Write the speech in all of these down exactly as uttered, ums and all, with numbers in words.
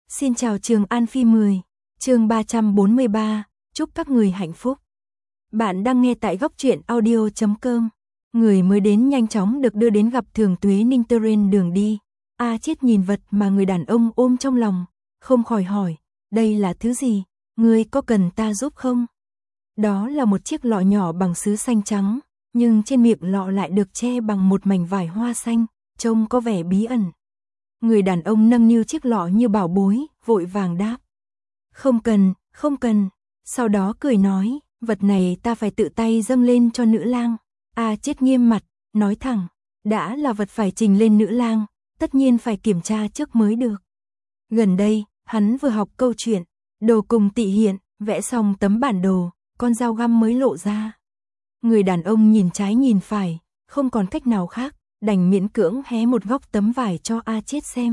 Xin chào Trường An Phi mười, chương ba trăm bốn mươi ba, chúc các người hạnh phúc. Bạn đang nghe tại góc truyện audio chấm com. Người mới đến nhanh chóng được đưa đến gặp Thường Tuế Ninh trên đường đi. A Chiết nhìn vật mà người đàn ông ôm trong lòng, không khỏi hỏi, đây là thứ gì, ngươi có cần ta giúp không? Đó là một chiếc lọ nhỏ bằng sứ xanh trắng, nhưng trên miệng lọ lại được che bằng một mảnh vải hoa xanh, trông có vẻ bí ẩn. Người đàn ông nâng niu chiếc lọ như bảo bối, vội vàng đáp. Không cần, không cần. Sau đó cười nói, vật này ta phải tự tay dâng lên cho nữ lang. A Chiết nghiêm mặt, nói thẳng, đã là vật phải trình lên nữ lang, tất nhiên phải kiểm tra trước mới được. Gần đây, hắn vừa học câu chuyện, đồ cùng tị hiện, vẽ xong tấm bản đồ, con dao găm mới lộ ra. Người đàn ông nhìn trái nhìn phải, không còn cách nào khác, đành miễn cưỡng hé một góc tấm vải cho A Chiết xem.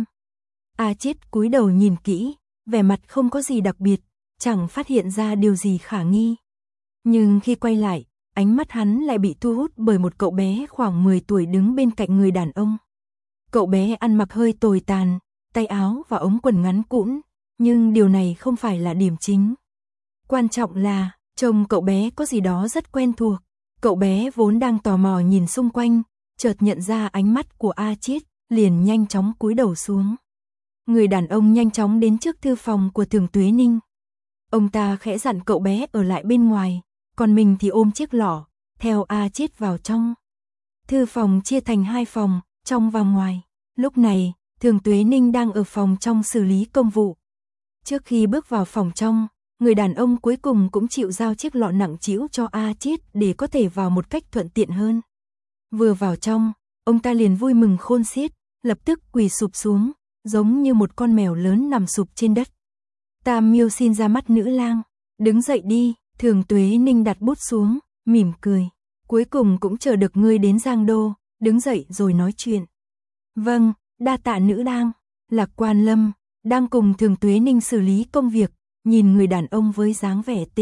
A Chiết cúi đầu nhìn kỹ, vẻ mặt không có gì đặc biệt, chẳng phát hiện ra điều gì khả nghi. Nhưng khi quay lại, ánh mắt hắn lại bị thu hút bởi một cậu bé khoảng mười tuổi đứng bên cạnh người đàn ông. Cậu bé ăn mặc hơi tồi tàn, tay áo và ống quần ngắn cũn, nhưng điều này không phải là điểm chính. Quan trọng là, trông cậu bé có gì đó rất quen thuộc. Cậu bé vốn đang tò mò nhìn xung quanh, chợt nhận ra ánh mắt của A Chiết, liền nhanh chóng cúi đầu xuống. Người đàn ông nhanh chóng đến trước thư phòng của Thường Tuế Ninh. Ông ta khẽ dặn cậu bé ở lại bên ngoài, còn mình thì ôm chiếc lọ, theo A Chiết vào trong. Thư phòng chia thành hai phòng, trong và ngoài. Lúc này, Thường Tuế Ninh đang ở phòng trong xử lý công vụ. Trước khi bước vào phòng trong, người đàn ông cuối cùng cũng chịu giao chiếc lọ nặng trĩu cho A Chiết để có thể vào một cách thuận tiện hơn. Vừa vào trong, ông ta liền vui mừng khôn xiết, lập tức quỳ sụp xuống, giống như một con mèo lớn nằm sụp trên đất. Tam Miêu xin ra mắt nữ lang, đứng dậy đi. Thường Tuế Ninh đặt bút xuống, mỉm cười, cuối cùng cũng chờ được ngươi đến Giang Đô, đứng dậy rồi nói chuyện. Vâng, đa tạ nữ lang. Lạc Quan Lâm đang cùng Thường Tuế Ninh xử lý công việc, nhìn người đàn ông với dáng vẻ th,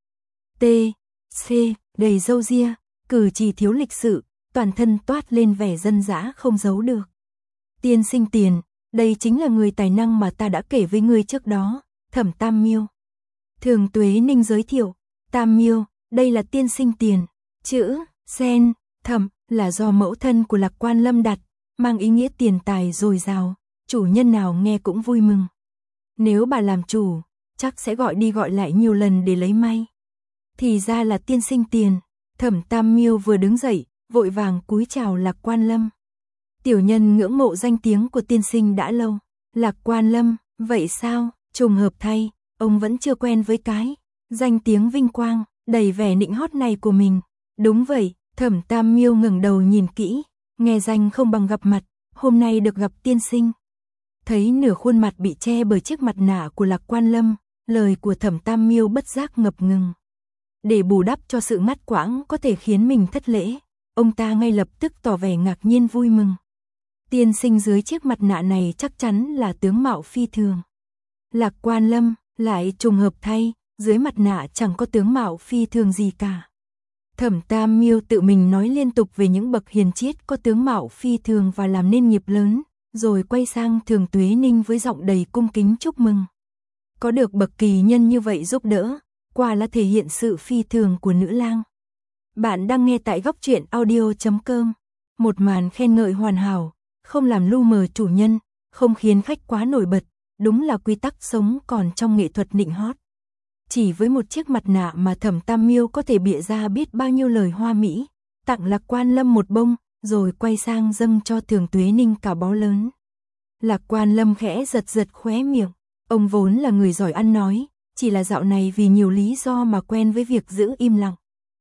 t, c, đầy râu ria, cử chỉ thiếu lịch sự, toàn thân toát lên vẻ dân dã không giấu được. Tiên sinh Tiền, đây chính là người tài năng mà ta đã kể với ngươi trước đó, Thẩm Tam Miêu. Thường Tuế Ninh giới thiệu, Tam Miêu, đây là tiên sinh Tiền. Chữ, sen, Thẩm, là do mẫu thân của Lạc Quan Lâm đặt, mang ý nghĩa tiền tài dồi dào, chủ nhân nào nghe cũng vui mừng. Nếu bà làm chủ, chắc sẽ gọi đi gọi lại nhiều lần để lấy may. Thì ra là tiên sinh Tiền. Thẩm Tam Miêu vừa đứng dậy, vội vàng cúi chào Lạc Quan Lâm. Tiểu nhân ngưỡng mộ danh tiếng của tiên sinh đã lâu. Lạc Quan Lâm, vậy sao, trùng hợp thay, ông vẫn chưa quen với cái danh tiếng vinh quang, đầy vẻ nịnh hót này của mình. Đúng vậy, Thẩm Tam Miêu ngẩng đầu nhìn kỹ, nghe danh không bằng gặp mặt, hôm nay được gặp tiên sinh. Thấy nửa khuôn mặt bị che bởi chiếc mặt nạ của Lạc Quan Lâm, lời của Thẩm Tam Miêu bất giác ngập ngừng. Để bù đắp cho sự ngắt quãng có thể khiến mình thất lễ, ông ta ngay lập tức tỏ vẻ ngạc nhiên vui mừng. Tiên sinh dưới chiếc mặt nạ này chắc chắn là tướng mạo phi thường. Lạc Quan Lâm, lại trùng hợp thay, dưới mặt nạ chẳng có tướng mạo phi thường gì cả. Thẩm Tam Miêu tự mình nói liên tục về những bậc hiền triết có tướng mạo phi thường và làm nên nghiệp lớn, rồi quay sang Thường Tuế Ninh với giọng đầy cung kính chúc mừng. Có được bậc kỳ nhân như vậy giúp đỡ, quả là thể hiện sự phi thường của nữ lang. Bạn đang nghe tại góc truyện audio chấm com. Một màn khen ngợi hoàn hảo, không làm lu mờ chủ nhân, không khiến khách quá nổi bật, đúng là quy tắc sống còn trong nghệ thuật nịnh hót. Chỉ với một chiếc mặt nạ mà Thẩm Tam Miêu có thể bịa ra biết bao nhiêu lời hoa mỹ, tặng Lạc Quan Lâm một bông, rồi quay sang dâng cho Thường Tuế Ninh cả bó lớn. Lạc Quan Lâm khẽ giật giật khóe miệng, ông vốn là người giỏi ăn nói, chỉ là dạo này vì nhiều lý do mà quen với việc giữ im lặng.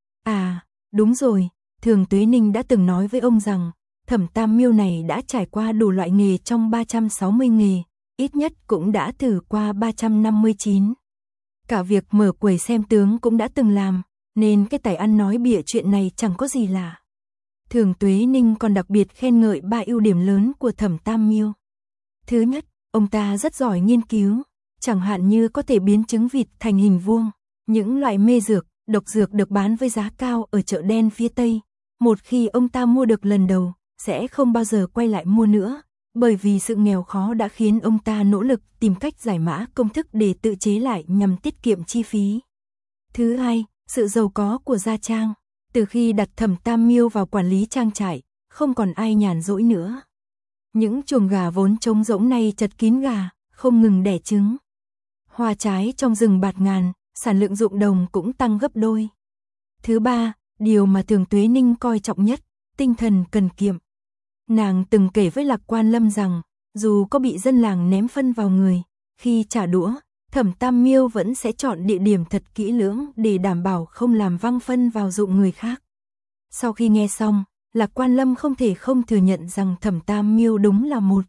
À, đúng rồi, Thường Tuế Ninh đã từng nói với ông rằng, Thẩm Tam Miêu này đã trải qua đủ loại nghề trong ba trăm sáu mươi nghề, ít nhất cũng đã thử qua ba trăm năm mươi chín. Cả việc mở quầy xem tướng cũng đã từng làm, nên cái tài ăn nói bịa chuyện này chẳng có gì lạ. Thường Tuế Ninh còn đặc biệt khen ngợi ba ưu điểm lớn của Thẩm Tam Miêu. Thứ nhất, ông ta rất giỏi nghiên cứu, chẳng hạn như có thể biến trứng vịt thành hình vuông. Những loại mê dược, độc dược được bán với giá cao ở chợ đen phía Tây, một khi ông ta mua được lần đầu, sẽ không bao giờ quay lại mua nữa, bởi vì sự nghèo khó đã khiến ông ta nỗ lực tìm cách giải mã công thức để tự chế lại nhằm tiết kiệm chi phí. Thứ hai, sự giàu có của gia trang. Từ khi đặt Thẩm Tam Miêu vào quản lý trang trại, không còn ai nhàn rỗi nữa. Những chuồng gà vốn trống rỗng nay chật kín gà, không ngừng đẻ trứng. Hoa trái trong rừng bạt ngàn, sản lượng ruộng đồng cũng tăng gấp đôi. Thứ ba, điều mà Thường Tuế Ninh coi trọng nhất, tinh thần cần kiệm. Nàng từng kể với Lạc Quan Lâm rằng, dù có bị dân làng ném phân vào người, khi trả đũa, Thẩm Tam Miêu vẫn sẽ chọn địa điểm thật kỹ lưỡng để đảm bảo không làm văng phân vào ruộng người khác. Sau khi nghe xong, Lạc Quan Lâm không thể không thừa nhận rằng Thẩm Tam Miêu đúng là một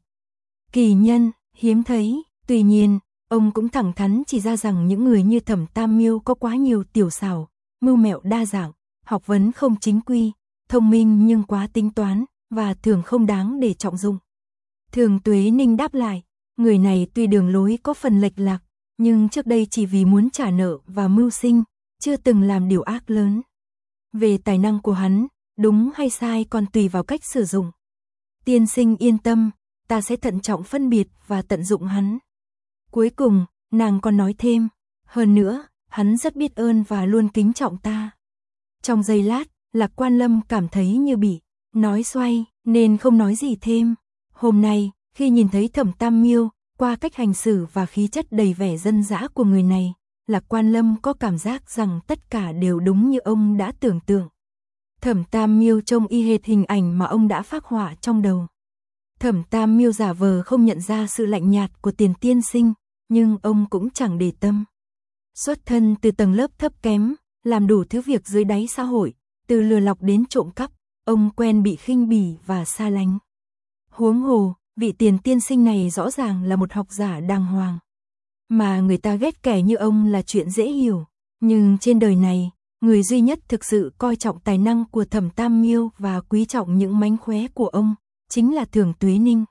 kỳ nhân, hiếm thấy. Tuy nhiên, ông cũng thẳng thắn chỉ ra rằng những người như Thẩm Tam Miêu có quá nhiều tiểu xảo, mưu mẹo đa dạng, học vấn không chính quy, thông minh nhưng quá tính toán, và thường không đáng để trọng dụng. Thường Tuế Ninh đáp lại, người này tuy đường lối có phần lệch lạc, nhưng trước đây chỉ vì muốn trả nợ và mưu sinh, chưa từng làm điều ác lớn. Về tài năng của hắn, đúng hay sai còn tùy vào cách sử dụng. Tiên sinh yên tâm, ta sẽ thận trọng phân biệt và tận dụng hắn. Cuối cùng, nàng còn nói thêm, hơn nữa, hắn rất biết ơn và luôn kính trọng ta. Trong giây lát, Lạc Quan Lâm cảm thấy như bị nói xoay, nên không nói gì thêm. Hôm nay, khi nhìn thấy Thẩm Tam Miêu, qua cách hành xử và khí chất đầy vẻ dân dã của người này, Lạc Quan Lâm có cảm giác rằng tất cả đều đúng như ông đã tưởng tượng. Thẩm Tam Miêu trông y hệt hình ảnh mà ông đã phác họa trong đầu. Thẩm Tam Miêu giả vờ không nhận ra sự lạnh nhạt của Tiền tiên sinh, nhưng ông cũng chẳng để tâm. Xuất thân từ tầng lớp thấp kém, làm đủ thứ việc dưới đáy xã hội, từ lừa lọc đến trộm cắp, ông quen bị khinh bỉ và xa lánh. Huống hồ, vị Tiền tiên sinh này rõ ràng là một học giả đàng hoàng. Mà người ta ghét kẻ như ông là chuyện dễ hiểu, nhưng trên đời này, người duy nhất thực sự coi trọng tài năng của Thẩm Tam Miêu và quý trọng những mánh khóe của ông, chính là Thường Tuế Ninh.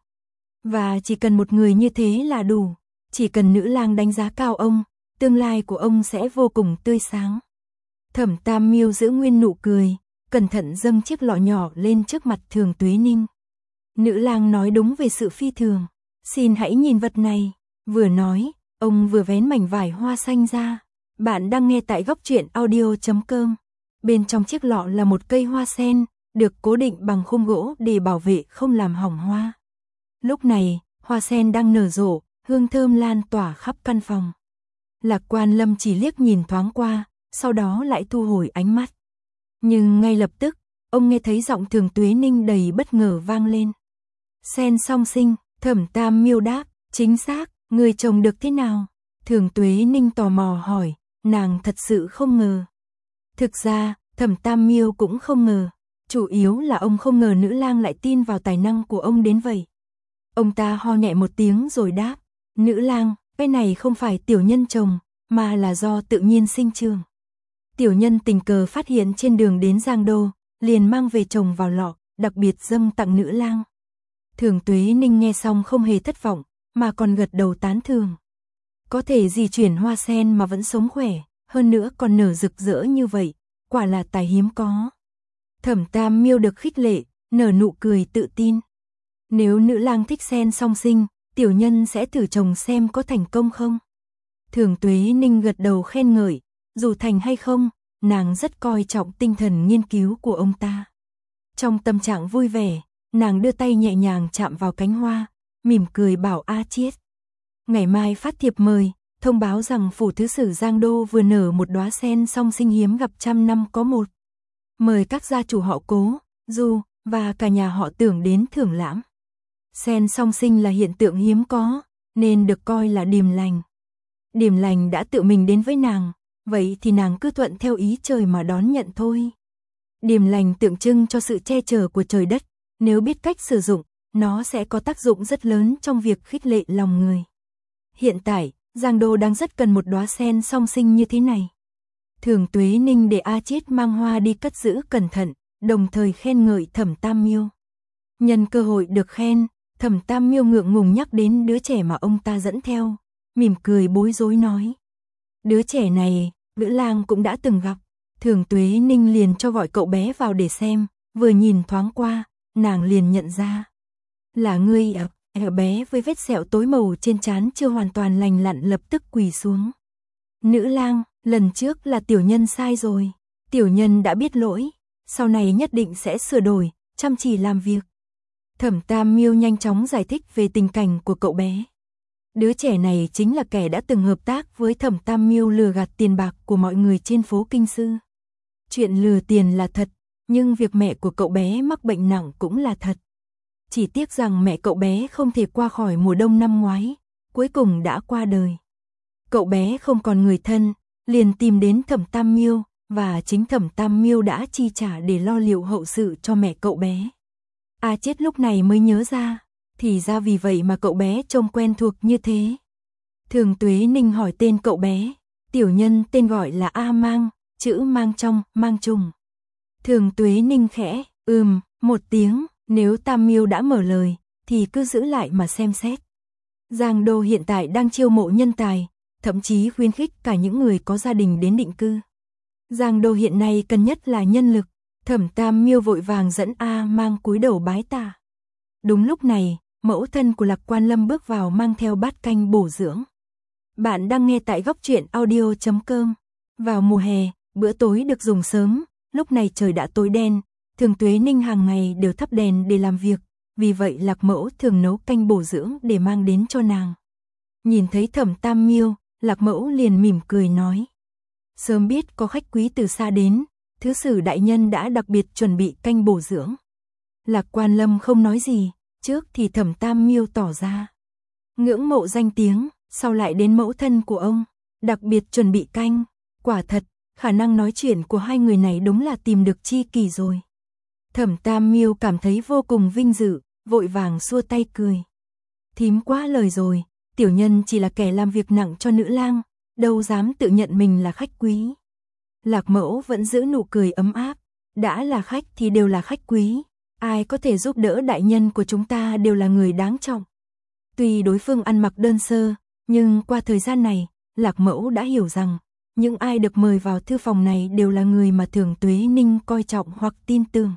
Và chỉ cần một người như thế là đủ, chỉ cần nữ lang đánh giá cao ông, tương lai của ông sẽ vô cùng tươi sáng. Thẩm Tam Miêu giữ nguyên nụ cười, cẩn thận dâng chiếc lọ nhỏ lên trước mặt Thường Tuế Ninh. Nữ lang nói đúng về sự phi thường, xin hãy nhìn vật này. Vừa nói, ông vừa vén mảnh vải hoa xanh ra. Bạn đang nghe tại góc truyện audio chấm com. Bên trong chiếc lọ là một cây hoa sen, được cố định bằng khung gỗ để bảo vệ không làm hỏng hoa. Lúc này, hoa sen đang nở rộ, hương thơm lan tỏa khắp căn phòng. Lạc Quan Lâm chỉ liếc nhìn thoáng qua, sau đó lại thu hồi ánh mắt. Nhưng ngay lập tức, ông nghe thấy giọng Thường Tuế Ninh đầy bất ngờ vang lên. Sen song sinh, Thẩm Tam Miêu đáp, chính xác, người trồng được thế nào? Thường Tuế Ninh tò mò hỏi, nàng thật sự không ngờ. Thực ra, Thẩm Tam Miêu cũng không ngờ, chủ yếu là ông không ngờ nữ lang lại tin vào tài năng của ông đến vậy. Ông ta ho nhẹ một tiếng rồi đáp, nữ lang, cái này không phải tiểu nhân trồng, mà là do tự nhiên sinh trưởng. Tiểu nhân tình cờ phát hiện trên đường đến Giang Đô, liền mang về trồng vào lọ, đặc biệt dâng tặng nữ lang. Thường Tuế Ninh nghe xong không hề thất vọng, mà còn gật đầu tán thưởng. Có thể di chuyển hoa sen mà vẫn sống khỏe, hơn nữa còn nở rực rỡ như vậy, quả là tài hiếm có. Thẩm Tam Miêu được khích lệ, nở nụ cười tự tin. Nếu nữ lang thích sen song sinh, tiểu nhân sẽ thử trồng xem có thành công không. Thường Tuế Ninh gật đầu khen ngợi, dù thành hay không, nàng rất coi trọng tinh thần nghiên cứu của ông ta. Trong tâm trạng vui vẻ, nàng đưa tay nhẹ nhàng chạm vào cánh hoa, mỉm cười bảo A Chiết. Ngày mai phát thiệp mời, thông báo rằng phủ thứ sử Giang Đô vừa nở một đóa sen song sinh hiếm gặp trăm năm có một. Mời các gia chủ họ Cố, Du và cả nhà họ Tưởng đến thưởng lãm. Sen song sinh là hiện tượng hiếm có, nên được coi là điềm lành. Điềm lành đã tự mình đến với nàng, vậy thì nàng cứ thuận theo ý trời mà đón nhận thôi. Điềm lành tượng trưng cho sự che chở của trời đất, nếu biết cách sử dụng, nó sẽ có tác dụng rất lớn trong việc khích lệ lòng người. Hiện tại, Giang Đô đang rất cần một đóa sen song sinh như thế này. Thường Tuế Ninh để A Chiết mang hoa đi cất giữ cẩn thận, đồng thời khen ngợi Thẩm Tam Miêu. Nhân cơ hội được khen, Thẩm Tam Miêu ngượng ngùng nhắc đến đứa trẻ mà ông ta dẫn theo, mỉm cười bối rối nói. Đứa trẻ này, Lữ Lang cũng đã từng gặp. Thường Tuế Ninh liền cho gọi cậu bé vào để xem, vừa nhìn thoáng qua, nàng liền nhận ra. Là ngươi à? Ở bé với vết sẹo tối màu trên trán chưa hoàn toàn lành lặn lập tức quỳ xuống. Nữ lang, lần trước là tiểu nhân sai rồi. Tiểu nhân đã biết lỗi, sau này nhất định sẽ sửa đổi, chăm chỉ làm việc. Thẩm Tam Miêu nhanh chóng giải thích về tình cảnh của cậu bé. Đứa trẻ này chính là kẻ đã từng hợp tác với Thẩm Tam Miêu lừa gạt tiền bạc của mọi người trên phố Kinh Sư. Chuyện lừa tiền là thật, nhưng việc mẹ của cậu bé mắc bệnh nặng cũng là thật. Chỉ tiếc rằng mẹ cậu bé không thể qua khỏi mùa đông năm ngoái, cuối cùng đã qua đời. Cậu bé không còn người thân, liền tìm đến Thẩm Tam Miêu, và chính Thẩm Tam Miêu đã chi trả để lo liệu hậu sự cho mẹ cậu bé. A Chết lúc này mới nhớ ra, thì ra vì vậy mà cậu bé trông quen thuộc như thế. Thường Tuế Ninh hỏi tên cậu bé, tiểu nhân tên gọi là A Mang, chữ mang trong, mang trùng. Thường Tuế Ninh khẽ, ừm, một tiếng, nếu Tam Miêu đã mở lời, thì cứ giữ lại mà xem xét. Giang Đô hiện tại đang chiêu mộ nhân tài, thậm chí khuyến khích cả những người có gia đình đến định cư. Giang Đô hiện nay cần nhất là nhân lực. Thẩm Tam Miêu vội vàng dẫn A Mang cúi đầu bái tạ. Đúng lúc này, mẫu thân của Lạc Quan Lâm bước vào mang theo bát canh bổ dưỡng. Bạn đang nghe tại góc truyện audio chấm com. Vào mùa hè, bữa tối được dùng sớm, lúc này trời đã tối đen, Thường Tuế Ninh hàng ngày đều thắp đèn để làm việc, vì vậy Lạc Mẫu thường nấu canh bổ dưỡng để mang đến cho nàng. Nhìn thấy Thẩm Tam Miêu, Lạc Mẫu liền mỉm cười nói. Sớm biết có khách quý từ xa đến, Thứ sử đại nhân đã đặc biệt chuẩn bị canh bổ dưỡng. Lạc Quan Lâm không nói gì, trước thì Thẩm Tam Miêu tỏ ra ngưỡng mộ danh tiếng, sau lại đến mẫu thân của ông, đặc biệt chuẩn bị canh. Quả thật, khả năng nói chuyện của hai người này đúng là tìm được tri kỷ rồi. Thẩm Tam Miêu cảm thấy vô cùng vinh dự, vội vàng xua tay cười. Thím quá lời rồi, tiểu nhân chỉ là kẻ làm việc nặng cho nữ lang, đâu dám tự nhận mình là khách quý. Lạc Mẫu vẫn giữ nụ cười ấm áp, đã là khách thì đều là khách quý, ai có thể giúp đỡ đại nhân của chúng ta đều là người đáng trọng. Tuy đối phương ăn mặc đơn sơ, nhưng qua thời gian này, Lạc Mẫu đã hiểu rằng, những ai được mời vào thư phòng này đều là người mà Thường Tuế Ninh coi trọng hoặc tin tưởng.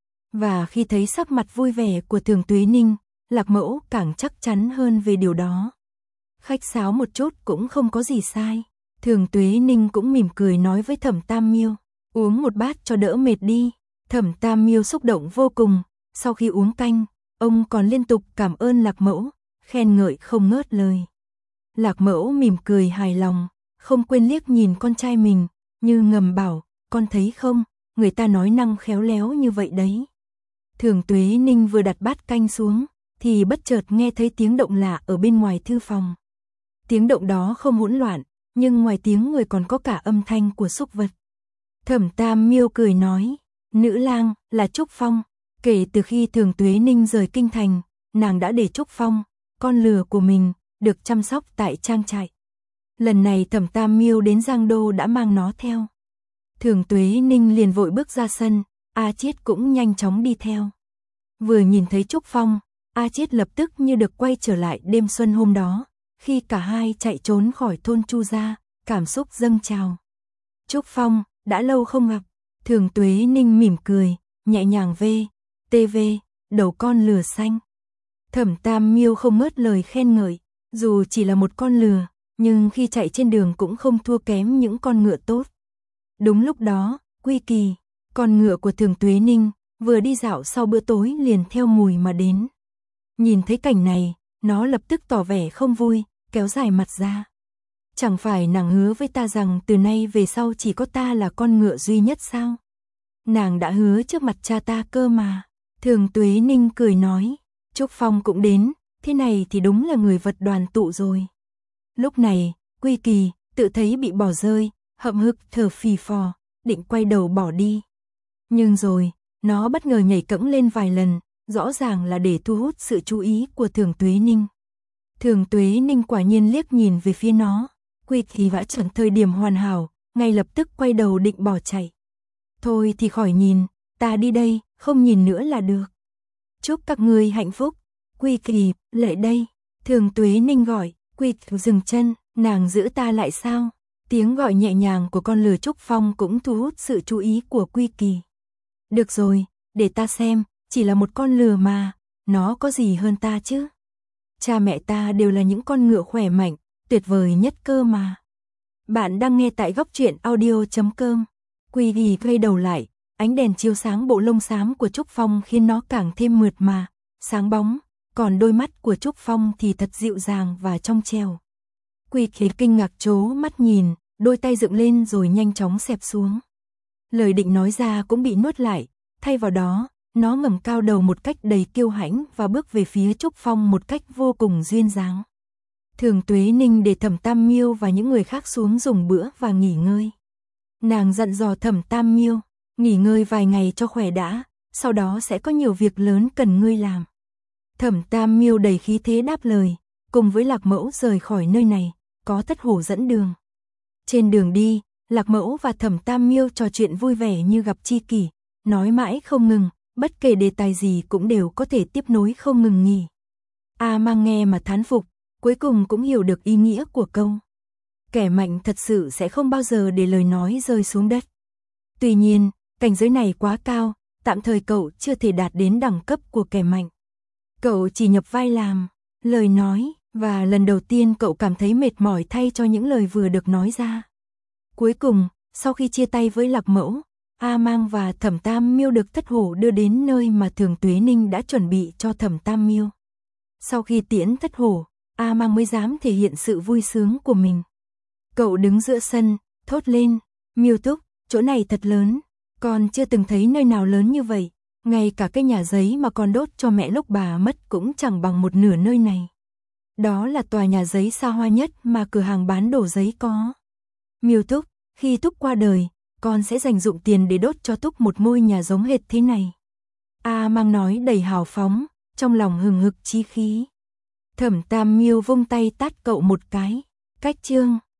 Và khi thấy sắc mặt vui vẻ của Thường Tuế Ninh, Lạc Mẫu càng chắc chắn hơn về điều đó. Khách sáo một chút cũng không có gì sai. Thường Tuế Ninh cũng mỉm cười nói với Thẩm Tam Miêu, uống một bát cho đỡ mệt đi. Thẩm Tam Miêu xúc động vô cùng, sau khi uống canh, ông còn liên tục cảm ơn Lạc Mẫu, khen ngợi không ngớt lời. Lạc Mẫu mỉm cười hài lòng, không quên liếc nhìn con trai mình, như ngầm bảo, con thấy không, người ta nói năng khéo léo như vậy đấy. Thường Tuế Ninh vừa đặt bát canh xuống, thì bất chợt nghe thấy tiếng động lạ ở bên ngoài thư phòng. Tiếng động đó không hỗn loạn, nhưng ngoài tiếng người còn có cả âm thanh của súc vật. Thẩm Tam Miêu cười nói, nữ lang là Trúc Phong, kể từ khi Thường Tuế Ninh rời kinh thành, nàng đã để Trúc Phong, con lừa của mình, được chăm sóc tại trang trại. Lần này Thẩm Tam Miêu đến Giang Đô đã mang nó theo. Thường Tuế Ninh liền vội bước ra sân, A Chiết cũng nhanh chóng đi theo. Vừa nhìn thấy Trúc Phong, A Chiết lập tức như được quay trở lại đêm xuân hôm đó, khi cả hai chạy trốn khỏi thôn Chu gia, cảm xúc dâng trào. Trúc Phong, đã lâu không gặp. Thường Tuế Ninh mỉm cười, nhẹ nhàng vê, tê vê, đầu con lừa xanh. Thẩm Tam Miêu không ngớt lời khen ngợi, dù chỉ là một con lừa, nhưng khi chạy trên đường cũng không thua kém những con ngựa tốt. Đúng lúc đó, Quy Kỳ, con ngựa của Thường Tuế Ninh, vừa đi dạo sau bữa tối liền theo mùi mà đến. Nhìn thấy cảnh này, nó lập tức tỏ vẻ không vui, kéo dài mặt ra. Chẳng phải nàng hứa với ta rằng từ nay về sau chỉ có ta là con ngựa duy nhất sao? Nàng đã hứa trước mặt cha ta cơ mà. Thường Tuế Ninh cười nói, Trúc Phong cũng đến, thế này thì đúng là người vật đoàn tụ rồi. Lúc này, Quy Kỳ, tự thấy bị bỏ rơi, hậm hực thở phì phò, định quay đầu bỏ đi. Nhưng rồi, nó bất ngờ nhảy cẫng lên vài lần, rõ ràng là để thu hút sự chú ý của Thường Tuế Ninh. Thường Tuế Ninh quả nhiên liếc nhìn về phía nó, Quy Kỳ vã chuẩn thời điểm hoàn hảo, ngay lập tức quay đầu định bỏ chạy. Thôi thì khỏi nhìn, ta đi đây, không nhìn nữa là được. Chúc các ngươi hạnh phúc. Quy Kỳ, lại đây. Thường Tuế Ninh gọi, Quy Kỳ dừng chân, nàng giữ ta lại sao? Tiếng gọi nhẹ nhàng của con lừa Trúc Phong cũng thu hút sự chú ý của Quy Kỳ. Được rồi, để ta xem, chỉ là một con lừa mà, nó có gì hơn ta chứ? cha mẹ ta đều là những con ngựa khỏe mạnh, tuyệt vời nhất cơ mà. Bạn đang nghe tại góc truyện audio chấm com. Quy Ghi quay đầu lại, ánh đèn chiếu sáng bộ lông xám của Trúc Phong khiến nó càng thêm mượt mà, sáng bóng, còn đôi mắt của Trúc Phong thì thật dịu dàng và trong trẻo. Quy Ghi kinh ngạc trố mắt nhìn, đôi tay dựng lên rồi nhanh chóng xẹp xuống. Lời định nói ra cũng bị nuốt lại, thay vào đó, nó ngẩng cao đầu một cách đầy kiêu hãnh và bước về phía Trúc Phong một cách vô cùng duyên dáng. Thường Tuế Ninh để Thẩm Tam Miêu và những người khác xuống dùng bữa và nghỉ ngơi. Nàng dặn dò Thẩm Tam Miêu, nghỉ ngơi vài ngày cho khỏe đã, sau đó sẽ có nhiều việc lớn cần ngươi làm. Thẩm Tam Miêu đầy khí thế đáp lời, cùng với Lạc Mẫu rời khỏi nơi này, có Thất Hổ dẫn đường. Trên đường đi, Lạc Mẫu và Thẩm Tam Miêu trò chuyện vui vẻ như gặp tri kỷ, nói mãi không ngừng, bất kể đề tài gì cũng đều có thể tiếp nối không ngừng nghỉ. A Mang nghe mà thán phục, cuối cùng cũng hiểu được ý nghĩa của câu. Kẻ mạnh thật sự sẽ không bao giờ để lời nói rơi xuống đất. Tuy nhiên, cảnh giới này quá cao, tạm thời cậu chưa thể đạt đến đẳng cấp của kẻ mạnh. Cậu chỉ nhập vai làm lời nói, và lần đầu tiên cậu cảm thấy mệt mỏi thay cho những lời vừa được nói ra. Cuối cùng, sau khi chia tay với Lạc Mẫu, A Mang và Thẩm Tam Miêu được Thất Hổ đưa đến nơi mà Thường Tuế Ninh đã chuẩn bị cho Thẩm Tam Miêu. Sau khi tiễn Thất Hổ, A Mang mới dám thể hiện sự vui sướng của mình. Cậu đứng giữa sân, thốt lên, Miêu Túc, chỗ này thật lớn, con chưa từng thấy nơi nào lớn như vậy, ngay cả cái nhà giấy mà con đốt cho mẹ lúc bà mất cũng chẳng bằng một nửa nơi này. Đó là tòa nhà giấy xa hoa nhất mà cửa hàng bán đồ giấy có. Miêu Túc, khi Túc qua đời, con sẽ dành dụm tiền để đốt cho Túc một ngôi nhà giống hệt thế này. A Mang nói đầy hào phóng, trong lòng hừng hực chí khí. Thẩm Tam Miêu vung tay tát cậu một cái, cách chương.